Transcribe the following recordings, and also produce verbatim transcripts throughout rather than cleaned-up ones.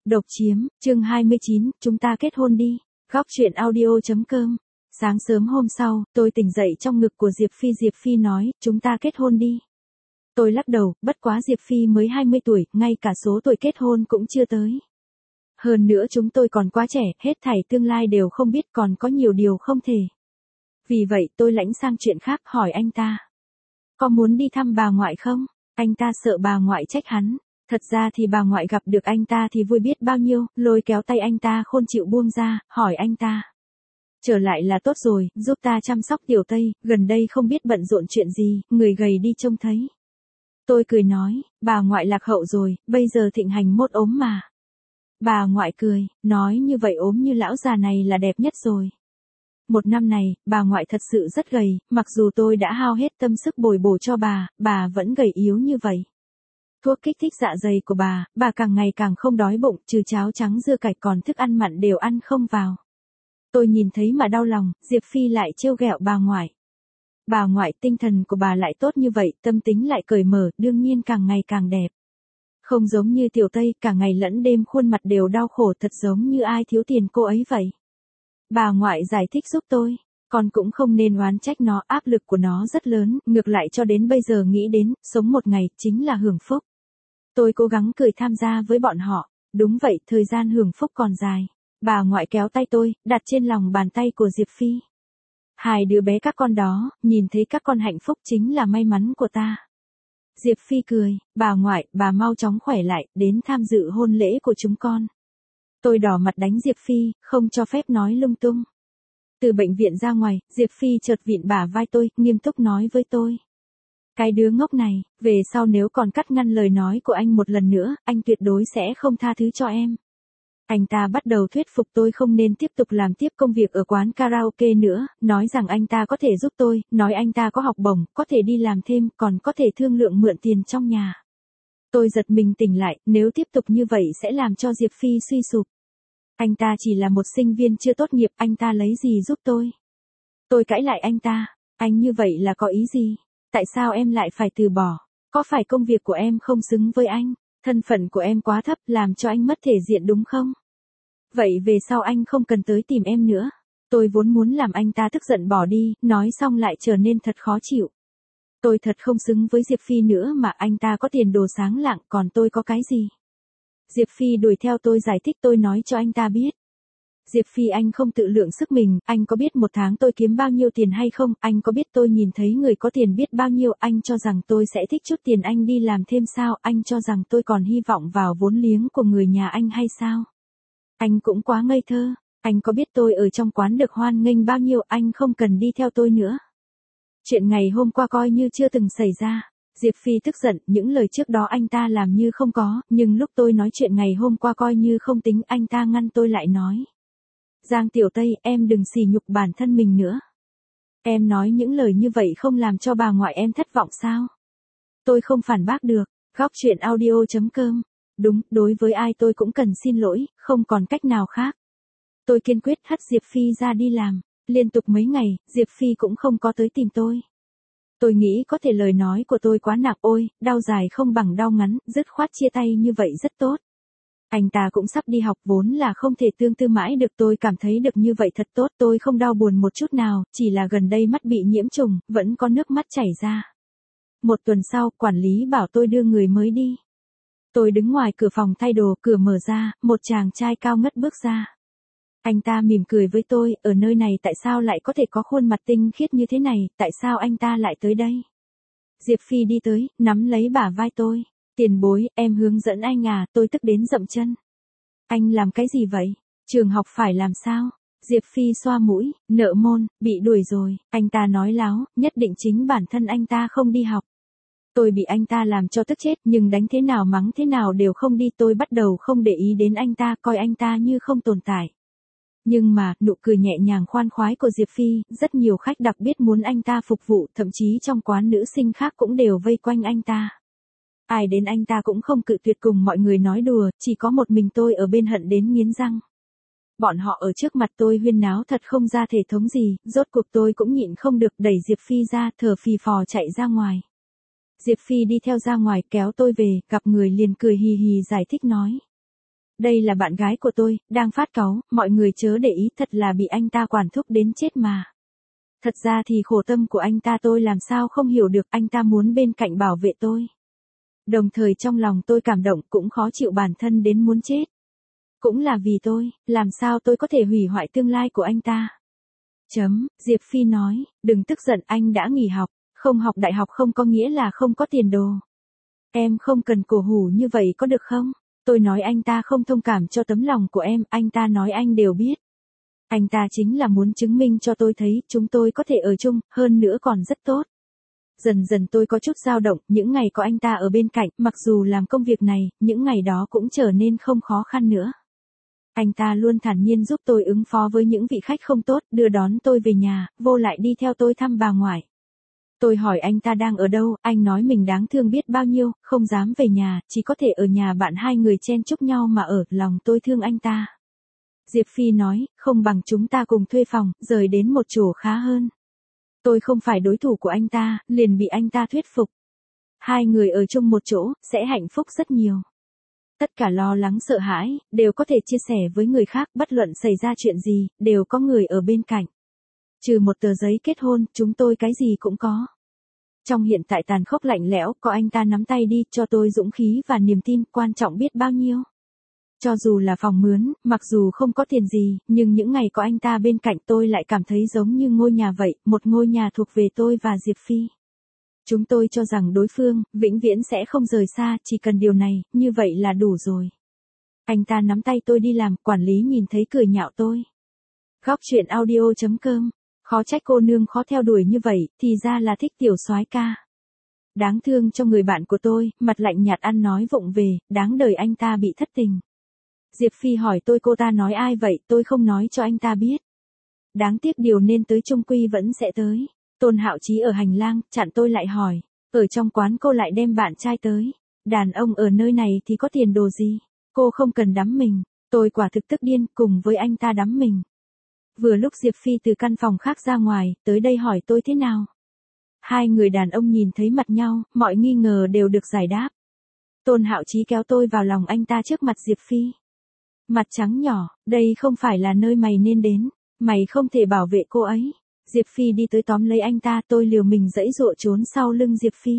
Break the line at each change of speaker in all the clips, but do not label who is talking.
Độc chiếm, chương hai mươi chín, chúng ta kết hôn đi. Góc truyện audio.com. Sáng sớm hôm sau, tôi tỉnh dậy trong ngực của Diệp Phi. Diệp Phi nói, chúng ta kết hôn đi. Tôi lắc đầu, bất quá Diệp Phi mới hai mươi tuổi, ngay cả số tuổi kết hôn cũng chưa tới. Hơn nữa chúng tôi còn quá trẻ, hết thảy tương lai đều không biết, còn có nhiều điều không thể. Vì vậy tôi lãnh sang chuyện khác, hỏi anh ta. Có muốn đi thăm bà ngoại không? Anh ta sợ bà ngoại trách hắn. Thật ra thì bà ngoại gặp được anh ta thì vui biết bao nhiêu, lôi kéo tay anh ta khôn chịu buông ra, hỏi anh ta. Trở lại là tốt rồi, giúp ta chăm sóc tiểu Tây, gần đây không biết bận rộn chuyện gì, người gầy đi trông thấy. Tôi cười nói, bà ngoại lạc hậu rồi, bây giờ thịnh hành mốt ốm mà. Bà ngoại cười, nói như vậy ốm như lão già này là đẹp nhất rồi. Một năm này, bà ngoại thật sự rất gầy, mặc dù tôi đã hao hết tâm sức bồi bổ cho bà, bà vẫn gầy yếu như vậy. Thuốc kích thích dạ dày của bà, bà càng ngày càng không đói bụng, trừ cháo trắng dưa cải còn thức ăn mặn đều ăn không vào. Tôi nhìn thấy mà đau lòng, Diệp Phi lại trêu ghẹo bà ngoại. Bà ngoại tinh thần của bà lại tốt như vậy, tâm tính lại cởi mở, đương nhiên càng ngày càng đẹp. Không giống như tiểu Tây, cả ngày lẫn đêm khuôn mặt đều đau khổ, thật giống như ai thiếu tiền cô ấy vậy. Bà ngoại giải thích giúp tôi. Con cũng không nên oán trách nó, áp lực của nó rất lớn, ngược lại cho đến bây giờ nghĩ đến, sống một ngày, chính là hưởng phúc. Tôi cố gắng cười tham gia với bọn họ. Đúng vậy, thời gian hưởng phúc còn dài. Bà ngoại kéo tay tôi, đặt trên lòng bàn tay của Diệp Phi. Hai đứa bé các con đó, nhìn thấy các con hạnh phúc chính là may mắn của ta. Diệp Phi cười, bà ngoại, bà mau chóng khỏe lại, đến tham dự hôn lễ của chúng con. Tôi đỏ mặt đánh Diệp Phi, không cho phép nói lung tung. Từ bệnh viện ra ngoài, Diệp Phi chợt vịn bả vai tôi, nghiêm túc nói với tôi. Cái đứa ngốc này, về sau nếu còn cắt ngăn lời nói của anh một lần nữa, anh tuyệt đối sẽ không tha thứ cho em. Anh ta bắt đầu thuyết phục tôi không nên tiếp tục làm tiếp công việc ở quán karaoke nữa, nói rằng anh ta có thể giúp tôi, nói anh ta có học bổng, có thể đi làm thêm, còn có thể thương lượng mượn tiền trong nhà. Tôi giật mình tỉnh lại, nếu tiếp tục như vậy sẽ làm cho Diệp Phi suy sụp. Anh ta chỉ là một sinh viên chưa tốt nghiệp, anh ta lấy gì giúp tôi? Tôi cãi lại anh ta, anh như vậy là có ý gì? Tại sao em lại phải từ bỏ? Có phải công việc của em không xứng với anh? Thân phận của em quá thấp làm cho anh mất thể diện đúng không? Vậy về sau anh không cần tới tìm em nữa. Tôi vốn muốn làm anh ta tức giận bỏ đi, nói xong lại trở nên thật khó chịu. Tôi thật không xứng với Diệp Phi nữa mà, anh ta có tiền đồ sáng lạng, còn tôi có cái gì? Diệp Phi đuổi theo tôi giải thích, tôi nói cho anh ta biết. Diệp Phi, anh không tự lượng sức mình, anh có biết một tháng tôi kiếm bao nhiêu tiền hay không? Anh có biết tôi nhìn thấy người có tiền biết bao nhiêu? Anh cho rằng tôi sẽ thích chút tiền anh đi làm thêm sao? Anh cho rằng tôi còn hy vọng vào vốn liếng của người nhà anh hay sao? Anh cũng quá ngây thơ. Anh có biết tôi ở trong quán được hoan nghênh bao nhiêu? Anh không cần đi theo tôi nữa. Chuyện ngày hôm qua coi như chưa từng xảy ra. Diệp Phi tức giận, những lời trước đó anh ta làm như không có, nhưng lúc tôi nói chuyện ngày hôm qua coi như không tính, anh ta ngăn tôi lại nói. Giang tiểu Tây, em đừng sỉ nhục bản thân mình nữa. Em nói những lời như vậy không làm cho bà ngoại em thất vọng sao? Tôi không phản bác được. Góc truyện audio.com. Đúng, đối với ai tôi cũng cần xin lỗi, không còn cách nào khác. Tôi kiên quyết hất Diệp Phi ra đi làm. Liên tục mấy ngày, Diệp Phi cũng không có tới tìm tôi. Tôi nghĩ có thể lời nói của tôi quá nặng, ôi, đau dài không bằng đau ngắn, dứt khoát chia tay như vậy rất tốt. Anh ta cũng sắp đi học, vốn là không thể tương tư mãi được, tôi cảm thấy được như vậy thật tốt, tôi không đau buồn một chút nào, chỉ là gần đây mắt bị nhiễm trùng, vẫn có nước mắt chảy ra. Một tuần sau, quản lý bảo tôi đưa người mới đi. Tôi đứng ngoài cửa phòng thay đồ, cửa mở ra, một chàng trai cao ngất bước ra. Anh ta mỉm cười với tôi, ở nơi này tại sao lại có thể có khuôn mặt tinh khiết như thế này, tại sao anh ta lại tới đây? Diệp Phi đi tới, nắm lấy bả vai tôi. Tiền bối, em hướng dẫn anh à, tôi tức đến dậm chân. Anh làm cái gì vậy? Trường học phải làm sao? Diệp Phi xoa mũi, nợ môn, bị đuổi rồi. Anh ta nói láo, nhất định chính bản thân anh ta không đi học. Tôi bị anh ta làm cho tức chết, nhưng đánh thế nào mắng thế nào đều không đi, tôi bắt đầu không để ý đến anh ta, coi anh ta như không tồn tại. Nhưng mà, nụ cười nhẹ nhàng khoan khoái của Diệp Phi, rất nhiều khách đặc biệt muốn anh ta phục vụ, thậm chí trong quán nữ sinh khác cũng đều vây quanh anh ta. Ai đến anh ta cũng không cự tuyệt, cùng mọi người nói đùa, chỉ có một mình tôi ở bên hận đến nghiến răng. Bọn họ ở trước mặt tôi huyên náo thật không ra thể thống gì, rốt cuộc tôi cũng nhịn không được, đẩy Diệp Phi ra, thở phì phò chạy ra ngoài. Diệp Phi đi theo ra ngoài kéo tôi về, gặp người liền cười hì hì giải thích nói. Đây là bạn gái của tôi, đang phát cáu, mọi người chớ để ý, thật là bị anh ta quản thúc đến chết mà. Thật ra thì khổ tâm của anh ta tôi làm sao không hiểu được, anh ta muốn bên cạnh bảo vệ tôi. Đồng thời trong lòng tôi cảm động, cũng khó chịu bản thân đến muốn chết. Cũng là vì tôi, làm sao tôi có thể hủy hoại tương lai của anh ta. Chấm, Diệp Phi nói, đừng tức giận, anh đã nghỉ học, không học đại học không có nghĩa là không có tiền đồ. Em không cần cổ hủ như vậy có được không? Tôi nói anh ta không thông cảm cho tấm lòng của em, anh ta nói anh đều biết. Anh ta chính là muốn chứng minh cho tôi thấy chúng tôi có thể ở chung, hơn nữa còn rất tốt. Dần dần tôi có chút dao động, những ngày có anh ta ở bên cạnh, mặc dù làm công việc này, những ngày đó cũng trở nên không khó khăn nữa. Anh ta luôn thản nhiên giúp tôi ứng phó với những vị khách không tốt, đưa đón tôi về nhà, vô lại đi theo tôi thăm bà ngoại. Tôi hỏi anh ta đang ở đâu, anh nói mình đáng thương biết bao nhiêu, không dám về nhà, chỉ có thể ở nhà bạn hai người chen chúc nhau mà ở, lòng tôi thương anh ta. Diệp Phi nói, không bằng chúng ta cùng thuê phòng, rời đến một chỗ khá hơn. Tôi không phải đối thủ của anh ta, liền bị anh ta thuyết phục. Hai người ở chung một chỗ, sẽ hạnh phúc rất nhiều. Tất cả lo lắng sợ hãi, đều có thể chia sẻ với người khác, bất luận xảy ra chuyện gì, đều có người ở bên cạnh. Trừ một tờ giấy kết hôn, chúng tôi cái gì cũng có. Trong hiện tại tàn khốc lạnh lẽo, có anh ta nắm tay đi, cho tôi dũng khí và niềm tin, quan trọng biết bao nhiêu. Cho dù là phòng mướn, mặc dù không có tiền gì, nhưng những ngày có anh ta bên cạnh tôi lại cảm thấy giống như ngôi nhà vậy, một ngôi nhà thuộc về tôi và Diệp Phi. Chúng tôi cho rằng đối phương, vĩnh viễn sẽ không rời xa, chỉ cần điều này, như vậy là đủ rồi. Anh ta nắm tay tôi đi làm, quản lý nhìn thấy cười nhạo tôi. Góc truyện audio chấm com, khó trách cô nương khó theo đuổi như vậy, thì ra là thích tiểu soái ca. Đáng thương cho người bạn của tôi, mặt lạnh nhạt ăn nói vụng về, đáng đời anh ta bị thất tình. Diệp Phi hỏi tôi cô ta nói ai vậy, tôi không nói cho anh ta biết. Đáng tiếc điều nên tới chung quy vẫn sẽ tới. Tôn Hạo Chí ở hành lang, chặn tôi lại hỏi, ở trong quán cô lại đem bạn trai tới. Đàn ông ở nơi này thì có tiền đồ gì, cô không cần đắm mình. Tôi quả thực tức điên, cùng với anh ta đắm mình. Vừa lúc Diệp Phi từ căn phòng khác ra ngoài, tới đây hỏi tôi thế nào. Hai người đàn ông nhìn thấy mặt nhau, mọi nghi ngờ đều được giải đáp. Tôn Hạo Chí kéo tôi vào lòng anh ta trước mặt Diệp Phi. Mặt trắng nhỏ, đây không phải là nơi mày nên đến, mày không thể bảo vệ cô ấy. Diệp Phi đi tới tóm lấy anh ta, tôi liều mình giãy giụa trốn sau lưng Diệp Phi.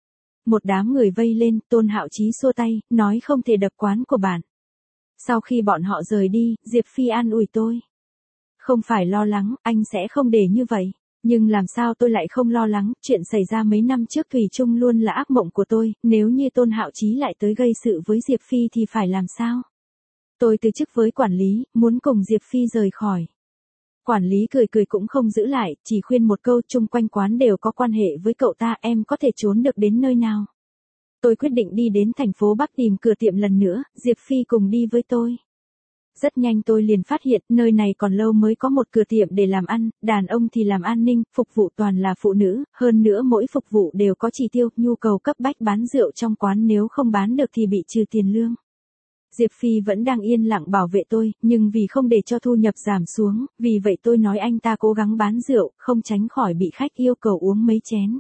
Một đám người vây lên, Tôn Hạo Chí xua tay, nói không thể đập quán của bạn. Sau khi bọn họ rời đi, Diệp Phi an ủi tôi. Không phải lo lắng, anh sẽ không để như vậy. Nhưng làm sao tôi lại không lo lắng, chuyện xảy ra mấy năm trước thủy chung luôn là ác mộng của tôi, nếu như Tôn Hạo Chí lại tới gây sự với Diệp Phi thì phải làm sao? Tôi từ chức với quản lý, muốn cùng Diệp Phi rời khỏi. Quản lý cười cười cũng không giữ lại, chỉ khuyên một câu, chung quanh quán đều có quan hệ với cậu ta, em có thể trốn được đến nơi nào. Tôi quyết định đi đến thành phố Bắc tìm cửa tiệm lần nữa, Diệp Phi cùng đi với tôi. Rất nhanh tôi liền phát hiện, nơi này còn lâu mới có một cửa tiệm để làm ăn, đàn ông thì làm an ninh, phục vụ toàn là phụ nữ, hơn nữa mỗi phục vụ đều có chỉ tiêu, nhu cầu cấp bách bán rượu trong quán, nếu không bán được thì bị trừ tiền lương. Diệp Phi vẫn đang yên lặng bảo vệ tôi, nhưng vì không để cho thu nhập giảm xuống, vì vậy tôi nói anh ta cố gắng bán rượu, không tránh khỏi bị khách yêu cầu uống mấy chén.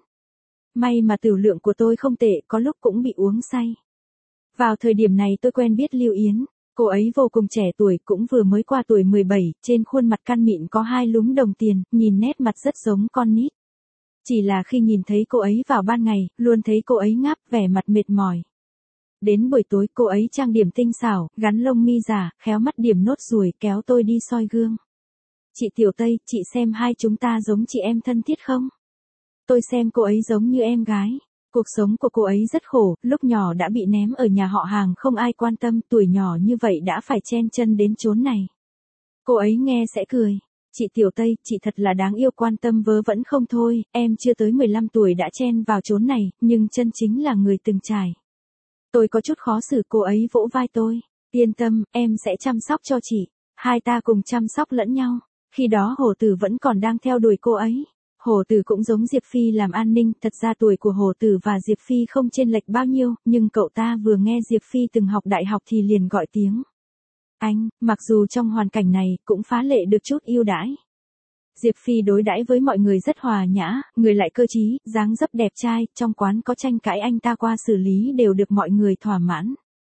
May mà tửu lượng của tôi không tệ, có lúc cũng bị uống say. Vào thời điểm này tôi quen biết Lưu Yến, cô ấy vô cùng trẻ tuổi, cũng vừa mới qua tuổi mười bảy, trên khuôn mặt căn mịn có hai lúm đồng tiền, nhìn nét mặt rất giống con nít. Chỉ là khi nhìn thấy cô ấy vào ban ngày, luôn thấy cô ấy ngáp, vẻ mặt mệt mỏi. Đến buổi tối cô ấy trang điểm tinh xảo, gắn lông mi giả, khéo mắt điểm nốt ruồi, kéo tôi đi soi gương. Chị Tiểu Tây, chị xem hai chúng ta giống chị em thân thiết không? Tôi xem cô ấy giống như em gái. Cuộc sống của cô ấy rất khổ, lúc nhỏ đã bị ném ở nhà họ hàng không ai quan tâm, tuổi nhỏ như vậy đã phải chen chân đến chốn này. Cô ấy nghe sẽ cười. Chị Tiểu Tây, chị thật là đáng yêu, quan tâm vớ vẩn không thôi, em chưa tới mười lăm tuổi đã chen vào chốn này, nhưng chân chính là người từng trải. Tôi có chút khó xử, cô ấy vỗ vai tôi. Yên tâm, em sẽ chăm sóc cho chị. Hai ta cùng chăm sóc lẫn nhau. Khi đó Hồ Tử vẫn còn đang theo đuổi cô ấy. Hồ Tử cũng giống Diệp Phi làm an ninh, thật ra tuổi của Hồ Tử và Diệp Phi không chênh lệch bao nhiêu, nhưng cậu ta vừa nghe Diệp Phi từng học đại học thì liền gọi tiếng anh, mặc dù trong hoàn cảnh này cũng phá lệ được chút ưu đãi. Diệp Phi đối đãi với mọi người rất hòa nhã, người lại cơ trí, dáng dấp đẹp trai, trong quán có tranh cãi anh ta qua xử lý đều được mọi người thỏa mãn.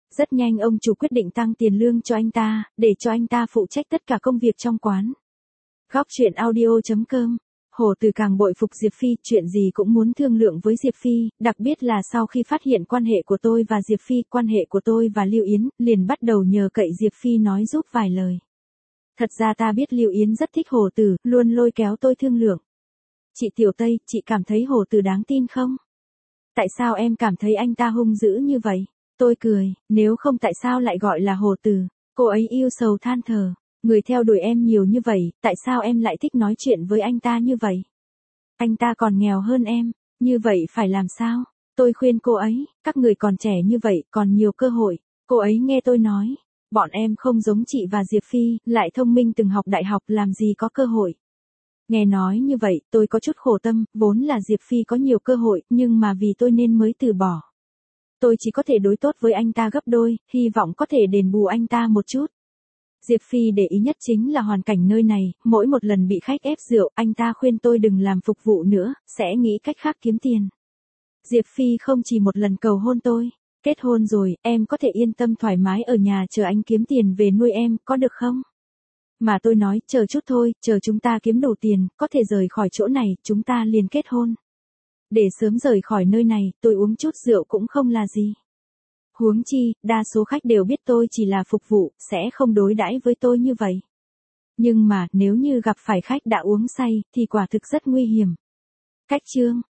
Rất nhanh ông chủ quyết định tăng tiền lương cho anh ta, để cho anh ta phụ trách tất cả công việc trong quán. Góc truyện audio chấm com. Hồ Từ càng bội phục Diệp Phi, chuyện gì cũng muốn thương lượng với Diệp Phi, đặc biệt là sau khi phát hiện quan hệ của tôi và Diệp Phi, quan hệ của tôi và Lưu Yến, liền bắt đầu nhờ cậy Diệp Phi nói giúp vài lời. Thật ra ta biết Lưu Yến rất thích Hồ Từ, luôn lôi kéo tôi thương lượng. Chị Tiểu Tây, chị cảm thấy Hồ Từ đáng tin không? Tại sao em cảm thấy anh ta hung dữ như vậy? Tôi cười, nếu không tại sao lại gọi là Hồ Từ? Cô ấy yêu sầu than thở. Người theo đuổi em nhiều như vậy, tại sao em lại thích nói chuyện với anh ta như vậy? Anh ta còn nghèo hơn em, như vậy phải làm sao? Tôi khuyên cô ấy, các người còn trẻ như vậy, còn nhiều cơ hội. Cô ấy nghe tôi nói, bọn em không giống chị và Diệp Phi, lại thông minh từng học đại học, làm gì có cơ hội. Nghe nói như vậy, tôi có chút khổ tâm, vốn là Diệp Phi có nhiều cơ hội, nhưng mà vì tôi nên mới từ bỏ. Tôi chỉ có thể đối tốt với anh ta gấp đôi, hy vọng có thể đền bù anh ta một chút. Diệp Phi để ý nhất chính là hoàn cảnh nơi này, mỗi một lần bị khách ép rượu, anh ta khuyên tôi đừng làm phục vụ nữa, sẽ nghĩ cách khác kiếm tiền. Diệp Phi không chỉ một lần cầu hôn tôi, kết hôn rồi, em có thể yên tâm thoải mái ở nhà chờ anh kiếm tiền về nuôi em, có được không? Mà tôi nói, chờ chút thôi, chờ chúng ta kiếm đủ tiền, có thể rời khỏi chỗ này, chúng ta liền kết hôn. Để sớm rời khỏi nơi này, tôi uống chút rượu cũng không là gì. Huống chi, đa số khách đều biết tôi chỉ là phục vụ, sẽ không đối đãi với tôi như vậy. Nhưng mà, nếu như gặp phải khách đã uống say, thì quả thực rất nguy hiểm. Cách chương